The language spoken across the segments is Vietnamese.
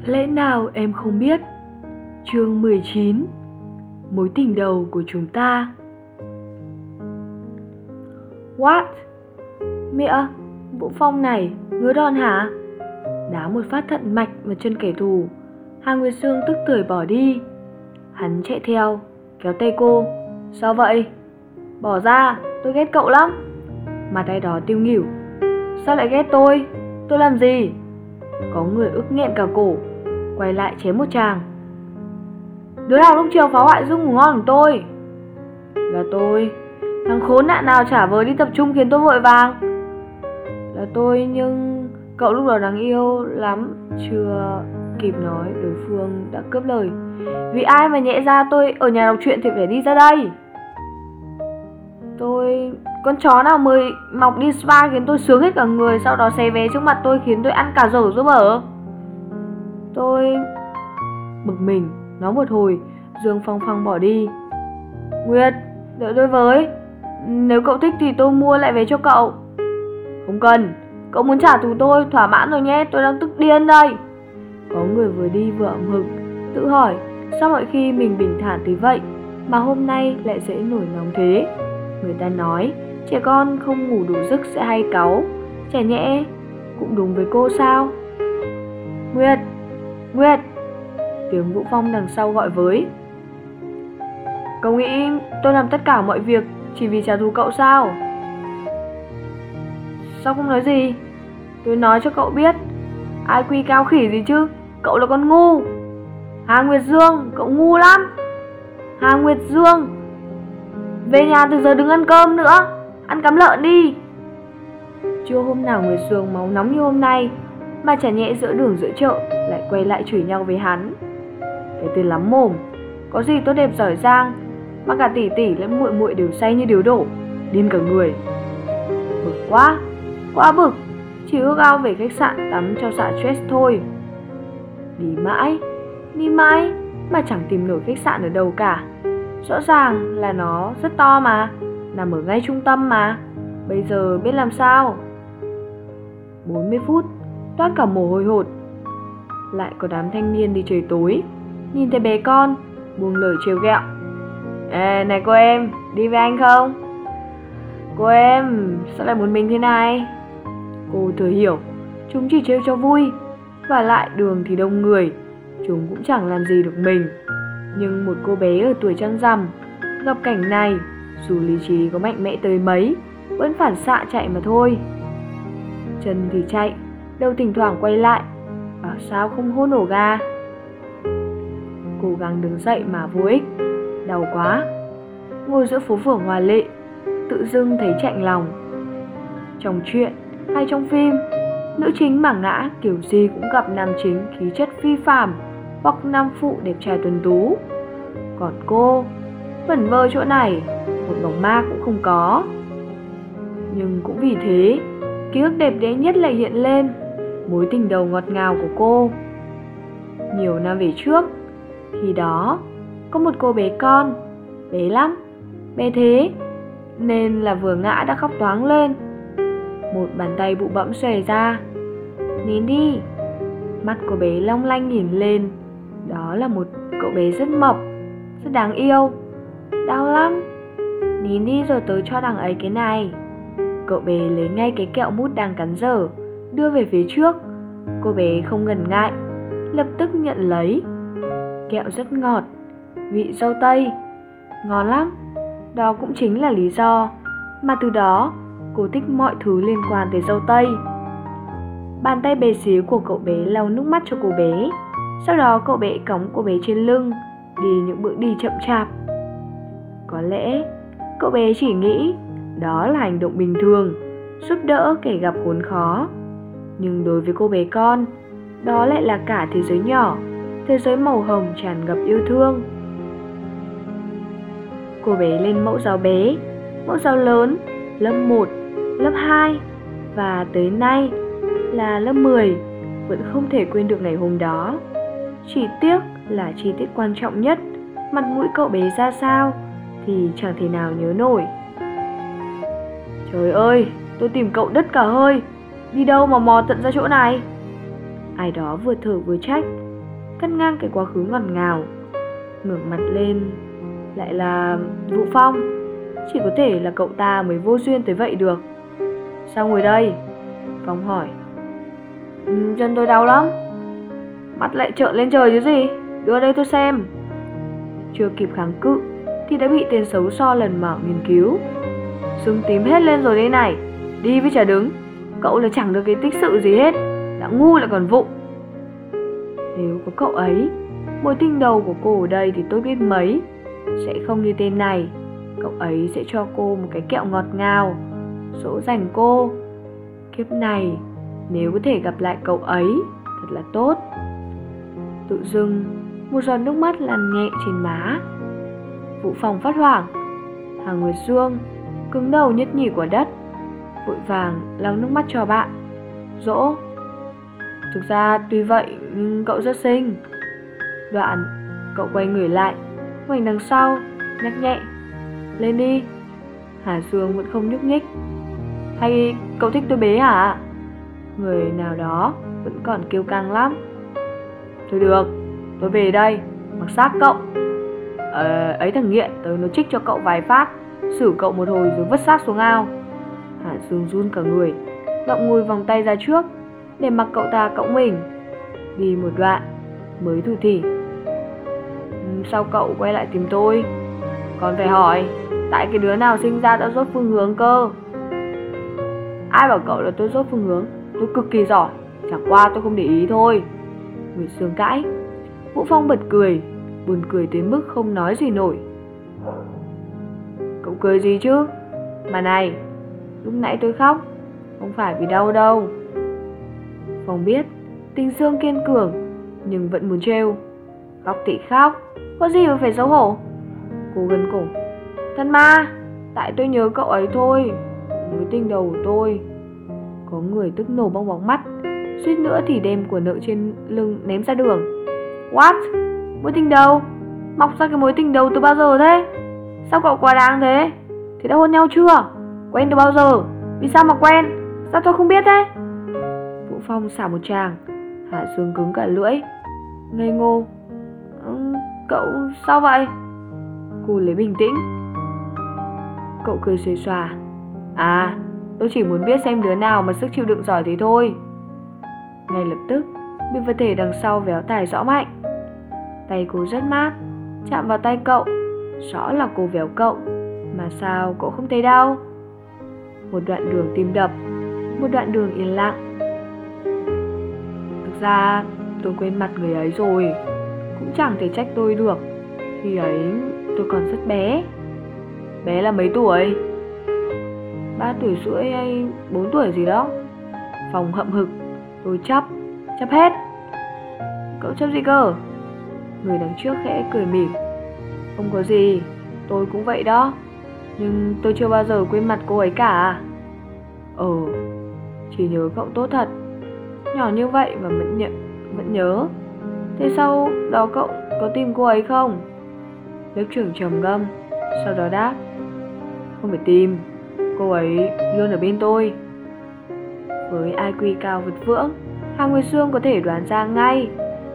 Lẽ nào em không biết? Chương 19. Mối tình đầu của chúng ta. What? Mẹ, Vũ Phong này, ngứa đòn hả? Đá một phát thận mạch vào chân kẻ thù. Hà Nguyệt Sương tức tưởi bỏ đi. Hắn chạy theo, kéo tay cô. Sao vậy? Bỏ ra, tôi ghét cậu lắm. Mặt ai đó tiêu nghỉu. Sao lại ghét tôi? Tôi làm gì? Có người ức nghẹn cả cổ, quay lại chém một tràng. Đứa nào lúc chiều phá hoại giấc ngủ ngon của tôi? Là tôi. Thằng khốn nạn nào trả vờ đi tập trung khiến tôi vội vàng? Là tôi, nhưng cậu lúc đó đáng yêu lắm. Chưa kịp nói, đối phương đã cướp lời. Vì ai mà nhẽ ra tôi ở nhà đọc truyện thì phải đi ra đây? Tôi... Con chó nào mới mọc đi spa khiến tôi sướng hết cả người, sau đó xé vé trước mặt tôi khiến tôi ăn cả dở dỡ bở. Tôi... Bực mình, nói một hồi, Dương Phong Phong bỏ đi. Nguyệt, đợi tôi với. Nếu cậu thích thì tôi mua lại vé cho cậu. Không cần, cậu muốn trả thù tôi, thỏa mãn rồi nhé, tôi đang tức điên đây. Có người vừa đi vừa ẩm hực, tự hỏi sao mọi khi mình bình thản tới vậy mà hôm nay lại dễ nổi nóng thế. Người ta nói trẻ con không ngủ đủ giấc sẽ hay cáu, chả nhẽ cũng đúng với cô sao? Nguyệt, Nguyệt! Tiếng Vũ Phong đằng sau gọi với. Cậu nghĩ tôi làm tất cả mọi việc chỉ vì trả thù cậu sao? Sao không nói gì? Tôi nói cho cậu biết. Ai quy cao khỉ gì chứ? Cậu là con ngu. Hà Nguyệt Dương, cậu ngu lắm. Hà Nguyệt Dương, về nhà từ giờ đừng ăn cơm nữa, ăn cắm lợn đi. Chưa hôm nào Nguyệt Dương máu nóng như hôm nay, mà chả nhẽ giữa đường giữa chợ lại quay lại chửi nhau với hắn. Cái tên lắm mồm, có gì tốt đẹp giỏi giang mà cả tỷ tỷ lẫn muội muội đều say như điếu đổ, điên cả người. Bực quá, quá bực. Chỉ ước ao về khách sạn tắm cho xả stress thôi. Đi mãi mà chẳng tìm nổi khách sạn ở đâu cả. Rõ ràng là nó rất to mà, nằm ở ngay trung tâm mà. Bây giờ biết làm sao? 40 phút, toát cả mồ hôi hột. Lại có đám thanh niên đi trời tối, nhìn thấy bé con, buông lời trêu ghẹo. Ê, này cô em, đi với anh không? Cô em, sao lại một mình thế này? Cô thừa hiểu, chúng chỉ trêu cho vui. Và lại đường thì đông người, chúng cũng chẳng làm gì được mình. Nhưng một cô bé ở tuổi trăng rằm gặp cảnh này, dù lý trí có mạnh mẽ tới mấy, vẫn phản xạ chạy mà thôi. Chân thì chạy, đầu thỉnh thoảng quay lại, bảo sao không hôn ổ gà. Cố gắng đứng dậy mà vô ích, đau quá. Ngồi giữa phố phường hoa lệ, tự dưng thấy chạnh lòng. Trong truyện hay trong phim, nữ chính mà ngã kiểu gì cũng gặp nam chính khí chất phi phàm hoặc nam phụ đẹp trai tuấn tú. Còn cô vẩn vơ chỗ này, một bóng ma cũng không có. Nhưng cũng vì thế, ký ức đẹp đẽ nhất lại hiện lên, mối tình đầu ngọt ngào của cô. Nhiều năm về trước, khi đó có một cô bé con, bé lắm, bé thế nên là vừa ngã đã khóc toáng lên. Một bàn tay bụ bẫm xòe ra. Nín đi. Mắt cô bé long lanh nhìn lên. Đó là một cậu bé rất mập, rất đáng yêu. Đau lắm. Nín đi rồi tớ cho đằng ấy cái này. Cậu bé lấy ngay cái kẹo mút đang cắn dở, đưa về phía trước. Cô bé không ngần ngại, lập tức nhận lấy. Kẹo rất ngọt, vị dâu tây, ngon lắm. Đó cũng chính là lý do mà từ đó cô thích mọi thứ liên quan tới dâu tây. Bàn tay bé xíu của cậu bé lau nước mắt cho cô bé. Sau đó cậu bé cõng cô bé trên lưng, đi những bước đi chậm chạp. Có lẽ cậu bé chỉ nghĩ đó là hành động bình thường, giúp đỡ kẻ gặp khốn khó. Nhưng đối với cô bé con, đó lại là cả thế giới nhỏ, thế giới màu hồng tràn ngập yêu thương. Cô bé lên mẫu giáo bé, mẫu giáo lớn, lớp 1, lớp 2 và tới nay là lớp 10, vẫn không thể quên được ngày hôm đó. Chỉ tiếc là chi tiết quan trọng nhất, mặt mũi cậu bé ra sao thì chẳng thể nào nhớ nổi. Trời ơi, tôi tìm cậu đứt cả hơi. Đi đâu mà mò tận ra chỗ này? Ai đó vừa thở vừa trách. cắt ngang cái quá khứ ngọt ngào. Ngẩng mặt lên lại là Vũ Phong. Chỉ có thể là cậu ta mới vô duyên tới vậy được. Sao ngồi đây? Phong hỏi. Chân tôi đau lắm. Mắt lại trợn lên trời chứ gì. Đưa đây tôi xem. Chưa kịp kháng cự thì đã bị tên xấu so lần mò nghiên cứu. Sưng tím hết lên rồi đây này. Đi với chả đứng. Cậu là chẳng được cái tích sự gì hết. Đã ngu lại còn vụng. Nếu có cậu ấy, mối tình đầu của cô ở đây thì tôi biết mấy. Sẽ không như tên này. Cậu ấy sẽ cho cô một cái kẹo ngọt ngào, dỗ dành cô. Kiếp này, nếu có thể gặp lại cậu ấy, thật là tốt. Tự dưng, một giọt nước mắt lăn nhẹ trên má. Vũ Phong phát hoảng. Hà Nguyệt Dương cứng đầu nhất nhì của đất, vội vàng lau nước mắt cho bạn. Dỗ. Thực ra tuy vậy nhưng cậu rất xinh. Đoạn cậu quay người lại, ngoảnh đằng sau, nhắc nhẹ. Lên đi. Hà Dương vẫn không nhúc nhích. Hay cậu thích tôi bế hả? Người nào đó vẫn còn kiêu căng lắm. Thôi được, tôi về đây, mặc xác cậu. Ấy thằng nghiện, tớ nó trích cho cậu vài phát, xử cậu một hồi rồi vứt xác xuống ao. Hà Dương run cả người, ngậm ngùi vòng tay ra trước để mặc cậu ta cõng mình. Đi một đoạn mới thủ thỉ. Sao cậu quay lại tìm tôi? Còn phải hỏi, tại cái đứa nào sinh ra đã dốt phương hướng cơ? Ai bảo cậu là tôi dốt phương hướng? Tôi cực kỳ giỏi, chẳng qua tôi không để ý thôi. Nguyệt Dương cãi. Vũ Phong bật cười, buồn cười tới mức không nói gì nổi. Cậu cười gì chứ? Mà này, lúc nãy tôi khóc không phải vì đau đâu. Phong biết Tình Dương kiên cường nhưng vẫn muốn trêu. Khóc thì khóc, có gì mà phải xấu hổ. Cô gân cổ. Thân ma, tại tôi nhớ cậu ấy thôi, mối tình đầu của tôi. Có người tức nổ bong bóng mắt, suýt nữa thì đem của nợ trên lưng ném ra đường. What? Mối tình đầu? Mọc ra cái mối tình đầu từ bao giờ thế? Sao cậu quá đáng thế? Thế đã hôn nhau chưa? Quen từ bao giờ? Vì sao mà quen? Sao tôi không biết thế? Vũ Phong xả một tràng. Hạ Dương cứng cả lưỡi, ngây ngô. Cậu sao vậy? Cô lấy bình tĩnh. Cậu cười xuề xòa. À, tôi chỉ muốn biết xem đứa nào mà sức chịu đựng giỏi thế thôi. Ngay lập tức bị vật thể đằng sau véo tài rõ mạnh. Tay cô rất mát, chạm vào tay cậu, rõ là cô véo cậu. Mà sao cậu không thấy đau? Một đoạn đường tim đập, một đoạn đường yên lặng. Thực ra tôi quên mặt người ấy rồi, cũng chẳng thể trách tôi được. Khi ấy tôi còn rất bé. Bé là mấy tuổi? 3 tuổi rưỡi hay 4 tuổi gì đó. Phong hậm hực. Tôi chấp hết. Cậu chấp gì cơ? Người đằng trước khẽ cười mỉm. Không có gì, tôi cũng vậy đó. Nhưng tôi chưa bao giờ quên mặt cô ấy cả. Chỉ nhớ cậu tốt thật. Nhỏ như vậy mà vẫn nhớ. Thế sau đó cậu có tìm cô ấy không? Lớp trưởng trầm ngâm, sau đó đáp. Không phải tìm, cô ấy luôn ở bên tôi. Với IQ cao vượt vưỡng, Hà Nguyệt Dương có thể đoán ra ngay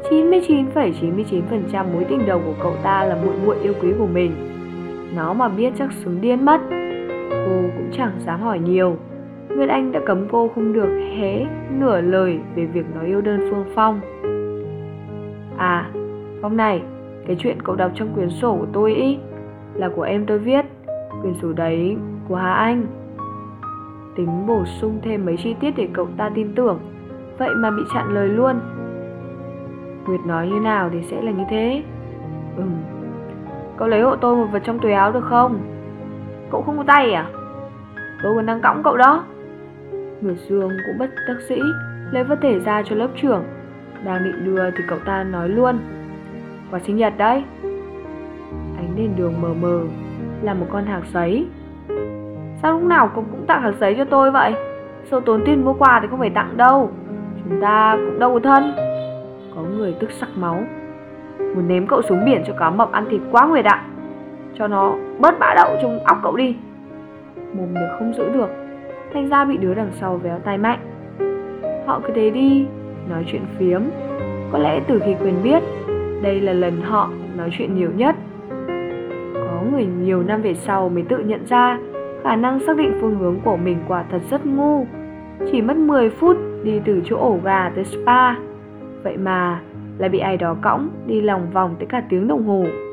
99,99% mối tình đầu của cậu ta là muội muội yêu quý của mình. Nó mà biết chắc sướng điên mất. Cô cũng chẳng dám hỏi nhiều. Nguyệt Anh đã cấm cô không được hé nửa lời về việc nó yêu đơn phương Phong. À, Phong này, cái chuyện cậu đọc trong quyển sổ của tôi ý là của em tôi viết. Quyển sổ đấy của Hà Anh. Tính bổ sung thêm mấy chi tiết để cậu ta tin tưởng, vậy mà bị chặn lời luôn. Nguyệt nói như nào thì sẽ là như thế. Cậu lấy hộ tôi một vật trong túi áo được không? Cậu không có tay à? Tôi còn đang cõng cậu đó. Nguyệt Dương cũng bất đắc dĩ lấy vật thể ra cho lớp trưởng. Đang định đưa thì cậu ta nói luôn. Quà sinh nhật đấy. Ánh đèn đường mờ mờ là một con hạc giấy. Sao lúc nào cậu cũng tặng hạc giấy cho tôi vậy? Sao tốn tiền mua quà thì không phải tặng đâu. Chúng ta cũng đâu có thân. Có người tức sặc máu, muốn ném cậu xuống biển cho cá mập ăn thịt quá Nguyệt ạ. Cho nó bớt bã đậu trong óc cậu đi. Mồm được không giữ được, thành ra bị đứa đằng sau véo tay mạnh. Họ cứ thế đi, nói chuyện phiếm. Có lẽ từ khi quen biết, đây là lần họ nói chuyện nhiều nhất. Có người nhiều năm về sau mới tự nhận ra khả năng xác định phương hướng của mình quả thật rất ngu. Chỉ mất 10 phút đi từ chỗ ổ gà tới spa, vậy mà lại bị ai đó cõng đi lòng vòng tới cả tiếng đồng hồ.